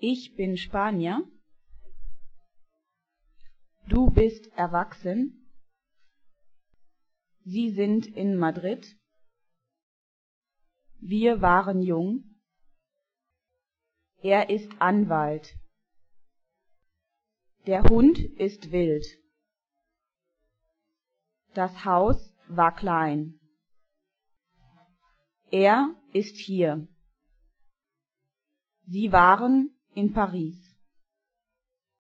Ich bin Spanier. Du bist erwachsen. Sie sind in Madrid. Wir waren jung. Er ist Anwalt. Der Hund ist wild. Das Haus war klein. Er ist hier. Sie waren in Paris.